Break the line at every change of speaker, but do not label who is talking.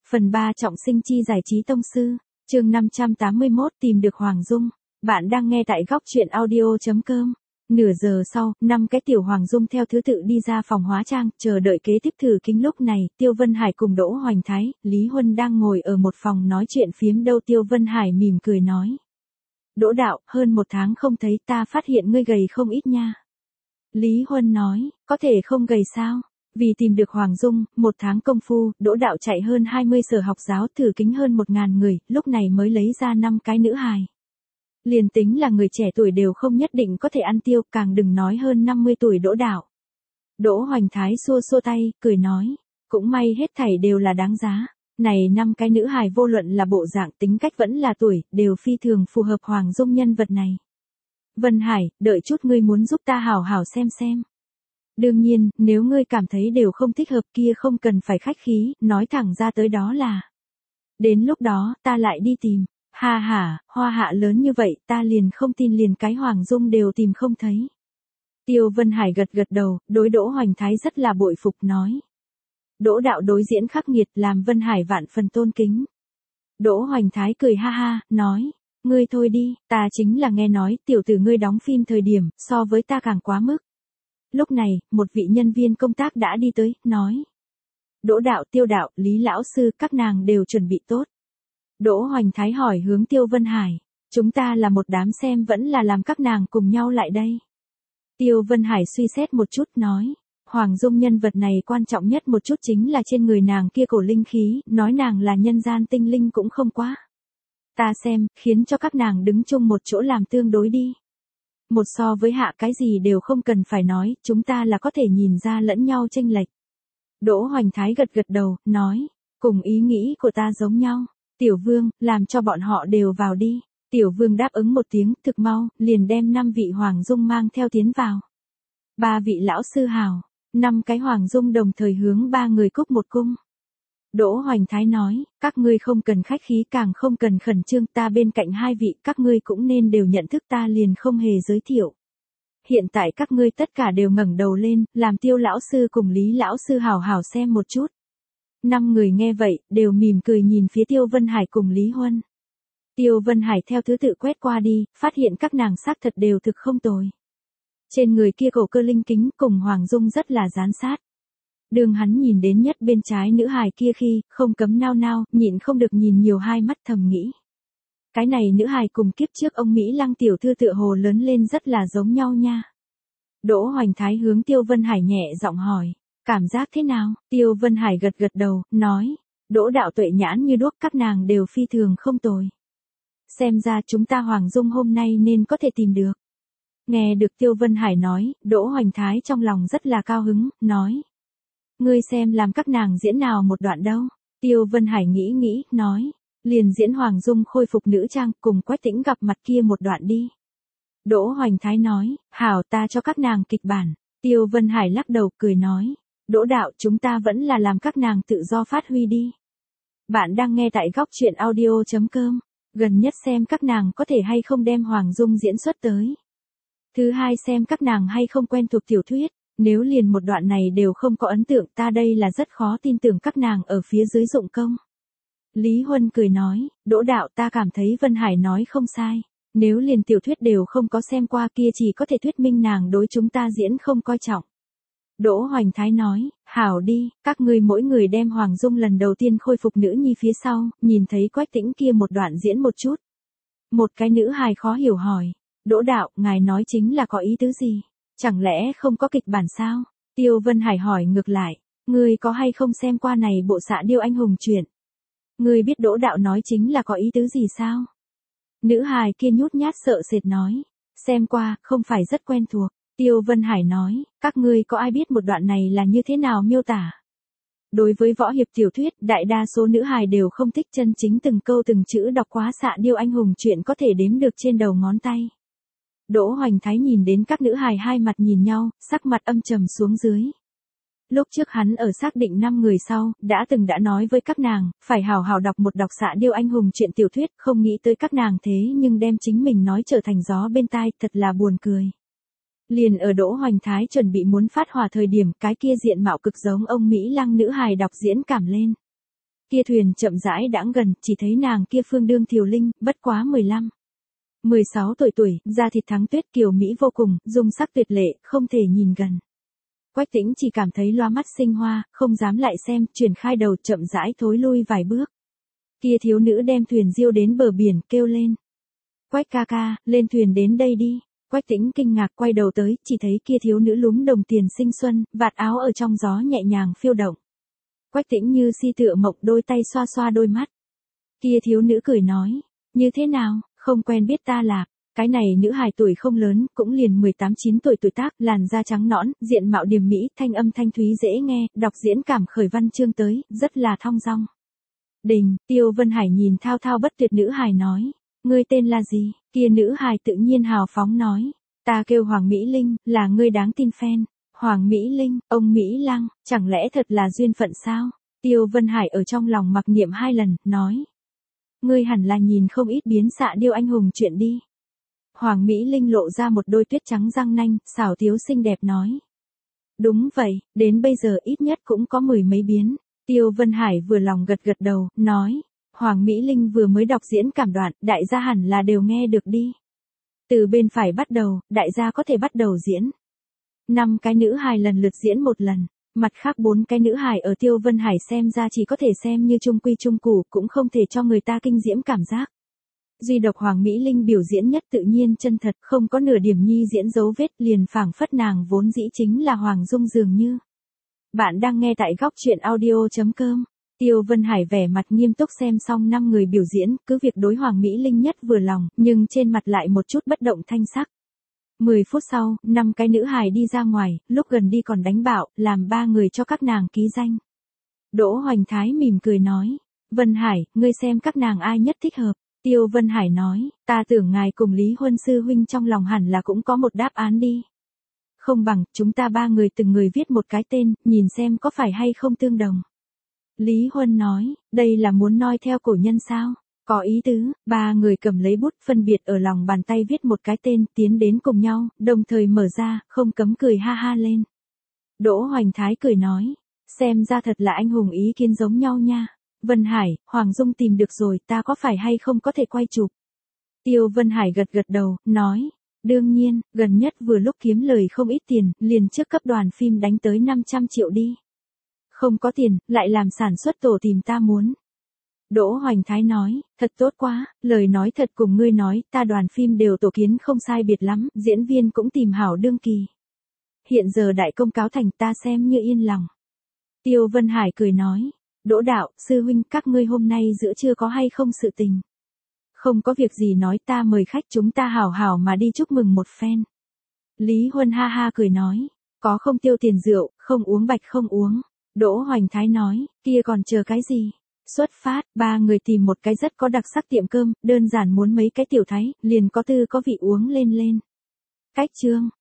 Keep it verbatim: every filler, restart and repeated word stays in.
Phần ba trọng sinh chi giải trí tông sư, chương năm trăm tám mươi mốt tìm được Hoàng Dung. Bạn đang nghe tại góc truyện audio.com. Nửa giờ sau, năm cái tiểu Hoàng Dung theo thứ tự đi ra phòng hóa trang, chờ đợi kế tiếp thử kính. Lúc này, Tiêu Vân Hải cùng Đỗ Hoành Thái, Lý Huân đang ngồi ở một phòng nói chuyện phiếm đâu. Tiêu Vân Hải mỉm cười nói. Đỗ đạo, hơn một tháng không thấy, ta phát hiện ngươi gầy không ít nha. Lý Huân nói, có thể không gầy sao? Vì tìm được Hoàng Dung, một tháng công phu, Đỗ đạo chạy hơn hai mươi sở học giáo, thử kính hơn một ngàn người, lúc này mới lấy ra năm cái nữ hài. Liền tính là người trẻ tuổi đều không nhất định có thể ăn tiêu, càng đừng nói hơn năm mươi tuổi Đỗ đạo. Đỗ Hoành Thái xua xua tay, cười nói, cũng may hết thảy đều là đáng giá. Này năm cái nữ hài vô luận là bộ dạng, tính cách vẫn là tuổi, đều phi thường phù hợp Hoàng Dung nhân vật này. Vân Hải, đợi chút ngươi muốn giúp ta hảo hảo xem xem. Đương nhiên, nếu ngươi cảm thấy đều không thích hợp kia không cần phải khách khí, nói thẳng ra tới đó là. Đến lúc đó, ta lại đi tìm. Ha ha, hoa hạ lớn như vậy, ta liền không tin liền cái Hoàng Dung đều tìm không thấy. Tiêu Vân Hải gật gật đầu, đối Đỗ Hoành Thái rất là bội phục nói. Đỗ đạo đối diễn khắc nghiệt làm Vân Hải vạn phần tôn kính. Đỗ Hoành Thái cười ha ha, nói. Ngươi thôi đi, ta chính là nghe nói, tiểu tử ngươi đóng phim thời điểm, so với ta càng quá mức. Lúc này, một vị nhân viên công tác đã đi tới, nói. Đỗ đạo, Tiêu đạo, Lý lão sư, các nàng đều chuẩn bị tốt. Đỗ Hoành Thái hỏi hướng Tiêu Vân Hải. Chúng ta là một đám xem vẫn là làm các nàng cùng nhau lại đây. Tiêu Vân Hải suy xét một chút, nói. Hoàng Dung nhân vật này quan trọng nhất một chút chính là trên người nàng kia cổ linh khí, nói nàng là nhân gian tinh linh cũng không quá. Ta xem, khiến cho các nàng đứng chung một chỗ làm tương đối đi. Một so với hạ cái gì đều không cần phải nói, chúng ta là có thể nhìn ra lẫn nhau chênh lệch. Đỗ Hoành Thái gật gật đầu, nói, cùng ý nghĩ của ta giống nhau. Tiểu Vương, làm cho bọn họ đều vào đi. Tiểu Vương đáp ứng một tiếng, thực mau, liền đem năm vị Hoàng Dung mang theo tiến vào. Ba vị lão sư hào, năm cái Hoàng Dung đồng thời hướng ba người cúc một cung. Đỗ Hoành Thái nói, các ngươi không cần khách khí càng không cần khẩn trương, ta bên cạnh hai vị, các ngươi cũng nên đều nhận thức ta liền không hề giới thiệu. Hiện tại các ngươi tất cả đều ngẩng đầu lên, làm Tiêu lão sư cùng Lý lão sư hảo hảo xem một chút. Năm người nghe vậy, đều mỉm cười nhìn phía Tiêu Vân Hải cùng Lý Huân. Tiêu Vân Hải theo thứ tự quét qua đi, phát hiện các nàng xác thật đều thực không tồi. Trên người kia cổ cơ linh kính cùng Hoàng Dung rất là dán sát. Đường hắn nhìn đến nhất bên trái nữ hài kia khi, không cấm nao nao, nhịn không được nhìn nhiều hai mắt thầm nghĩ. Cái này nữ hài cùng kiếp trước ông Mỹ Lăng tiểu thư tựa hồ lớn lên rất là giống nhau nha. Đỗ Hoành Thái hướng Tiêu Vân Hải nhẹ giọng hỏi, cảm giác thế nào? Tiêu Vân Hải gật gật đầu, nói, Đỗ đạo tuệ nhãn như đuốc, các nàng đều phi thường không tồi. Xem ra chúng ta Hoàng Dung hôm nay nên có thể tìm được. Nghe được Tiêu Vân Hải nói, Đỗ Hoành Thái trong lòng rất là cao hứng, nói. Ngươi xem làm các nàng diễn nào một đoạn đâu. Tiêu Vân Hải nghĩ nghĩ, nói. Liền diễn Hoàng Dung khôi phục nữ trang cùng Quách Tĩnh gặp mặt kia một đoạn đi. Đỗ Hoành Thái nói, hảo ta cho các nàng kịch bản. Tiêu Vân Hải lắc đầu cười nói. Đỗ đạo chúng ta vẫn là làm các nàng tự do phát huy đi. Bạn đang nghe tại góc truyện audio.com. Gần nhất xem các nàng có thể hay không đem Hoàng Dung diễn xuất tới. Thứ hai xem các nàng hay không quen thuộc tiểu thuyết. Nếu liền một đoạn này đều không có ấn tượng ta đây là rất khó tin tưởng các nàng ở phía dưới dụng công. Lý Huân cười nói, Đỗ đạo ta cảm thấy Vân Hải nói không sai. Nếu liền tiểu thuyết đều không có xem qua kia chỉ có thể thuyết minh nàng đối chúng ta diễn không coi trọng. Đỗ Hoành Thái nói, hảo đi, các ngươi mỗi người đem Hoàng Dung lần đầu tiên khôi phục nữ nhi phía sau, nhìn thấy Quách Tĩnh kia một đoạn diễn một chút. Một cái nữ hài khó hiểu hỏi, Đỗ đạo, ngài nói chính là có ý tứ gì? Chẳng lẽ không có kịch bản sao? Tiêu Vân Hải hỏi ngược lại, ngươi có hay không xem qua này bộ Xạ Điêu Anh Hùng truyện? Ngươi biết Đỗ đạo nói chính là có ý tứ gì sao? Nữ hài kia nhút nhát sợ sệt nói, xem qua, không phải rất quen thuộc. Tiêu Vân Hải nói, các ngươi có ai biết một đoạn này là như thế nào miêu tả? Đối với võ hiệp tiểu thuyết, đại đa số nữ hài đều không thích chân chính từng câu từng chữ đọc quá Xạ Điêu Anh Hùng truyện có thể đếm được trên đầu ngón tay. Đỗ Hoành Thái nhìn đến các nữ hài hai mặt nhìn nhau, sắc mặt âm trầm xuống dưới. Lúc trước hắn ở xác định năm người sau, đã từng đã nói với các nàng, phải hào hào đọc một đọc Xạ Điêu Anh Hùng truyện tiểu thuyết, không nghĩ tới các nàng thế nhưng đem chính mình nói trở thành gió bên tai, thật là buồn cười. Liền ở Đỗ Hoành Thái chuẩn bị muốn phát hỏa thời điểm, cái kia diện mạo cực giống ông Mỹ Lăng nữ hài đọc diễn cảm lên. Kia thuyền chậm rãi đãng gần, chỉ thấy nàng kia phương đương thiều linh, bất quá mười lăm, mười sáu tuổi tuổi, da thịt thắng tuyết kiều mỹ vô cùng, dung sắc tuyệt lệ, không thể nhìn gần. Quách Tĩnh chỉ cảm thấy loa mắt sinh hoa, không dám lại xem, chuyển khai đầu chậm rãi thối lui vài bước. Kia thiếu nữ đem thuyền diêu đến bờ biển, kêu lên. Quách ca ca, lên thuyền đến đây đi. Quách Tĩnh kinh ngạc quay đầu tới, chỉ thấy kia thiếu nữ lúm đồng tiền sinh xuân, vạt áo ở trong gió nhẹ nhàng phiêu động. Quách Tĩnh như si tựa mộng, đôi tay xoa xoa đôi mắt. Kia thiếu nữ cười nói, như thế nào, không quen biết ta là. Cái này nữ hài tuổi không lớn, cũng liền mười tám chín tuổi tuổi tác, làn da trắng nõn, diện mạo điềm mỹ, thanh âm thanh thúy dễ nghe, đọc diễn cảm khởi văn chương tới, rất là thong dong. Đình, Tiêu Vân Hải nhìn thao thao bất tuyệt nữ hài nói, ngươi tên là gì? Kia nữ hài tự nhiên hào phóng nói, ta kêu Hoàng Mỹ Linh, là ngươi đáng tin fan. Hoàng Mỹ Linh, ông Mỹ Lăng, chẳng lẽ thật là duyên phận sao? Tiêu Vân Hải ở trong lòng mặc niệm hai lần, nói, ngươi hẳn là nhìn không ít biến xạ điêu anh hùng chuyện đi. Hoàng Mỹ Linh lộ ra một đôi tuyết trắng răng nanh, xảo tiếu xinh đẹp nói. Đúng vậy, đến bây giờ ít nhất cũng có mười mấy biến. Tiêu Vân Hải vừa lòng gật gật đầu, nói. Hoàng Mỹ Linh vừa mới đọc diễn cảm đoạn, đại gia hẳn là đều nghe được đi. Từ bên phải bắt đầu, đại gia có thể bắt đầu diễn. Năm cái nữ hài lần lượt diễn một lần. Mặt khác bốn cái nữ hài ở Tiêu Vân Hải xem ra chỉ có thể xem như trung quy trung củ, cũng không thể cho người ta kinh diễm cảm giác. Duy độc Hoàng Mỹ Linh biểu diễn nhất tự nhiên chân thật, không có nửa điểm nhi diễn dấu vết, liền phảng phất nàng vốn dĩ chính là Hoàng Dung dường như. Bạn đang nghe tại góc truyện audio chấm com. Tiêu Vân Hải vẻ mặt nghiêm túc xem xong năm người biểu diễn, cứ việc đối Hoàng Mỹ Linh nhất vừa lòng, nhưng trên mặt lại một chút bất động thanh sắc. Mười phút sau, năm cái nữ hài đi ra ngoài, lúc gần đi còn đánh bạo, làm ba người cho các nàng ký danh. Đỗ Hoành Thái mỉm cười nói, Vân Hải, ngươi xem các nàng ai nhất thích hợp. Tiêu Vân Hải nói, ta tưởng ngài cùng Lý Huân sư huynh trong lòng hẳn là cũng có một đáp án đi. Không bằng, chúng ta ba người từng người viết một cái tên, nhìn xem có phải hay không tương đồng. Lý Huân nói, đây là muốn noi theo cổ nhân sao? Có ý tứ, ba người cầm lấy bút phân biệt ở lòng bàn tay viết một cái tên, tiến đến cùng nhau, đồng thời mở ra, không cấm cười ha ha lên. Đỗ Hoành Thái cười nói, xem ra thật là anh hùng ý kiến giống nhau nha. Vân Hải, Hoàng Dung tìm được rồi, ta có phải hay không có thể quay chụp? Tiêu Vân Hải gật gật đầu, nói, đương nhiên, gần nhất vừa lúc kiếm lời không ít tiền, liền trước cấp đoàn phim đánh tới năm trăm triệu đi. Không có tiền, lại làm sản xuất tổ tìm ta muốn. Đỗ Hoành Thái nói, thật tốt quá, lời nói thật cùng ngươi nói, ta đoàn phim đều tổ kiến không sai biệt lắm, diễn viên cũng tìm hảo đương kỳ. Hiện giờ đại công cáo thành ta xem như yên lòng. Tiêu Vân Hải cười nói, Đỗ đạo, sư huynh, các ngươi hôm nay giữa trưa có hay không sự tình? Không có việc gì nói, ta mời khách chúng ta hảo hảo mà đi chúc mừng một phen. Lý Huân ha ha cười nói, có không tiêu tiền rượu, không uống bạch không uống. Đỗ Hoành Thái nói, kia còn chờ cái gì? Xuất phát, ba người tìm một cái rất có đặc sắc tiệm cơm, đơn giản muốn mấy cái tiểu thái, liền có tư có vị uống lên lên. Cách chương,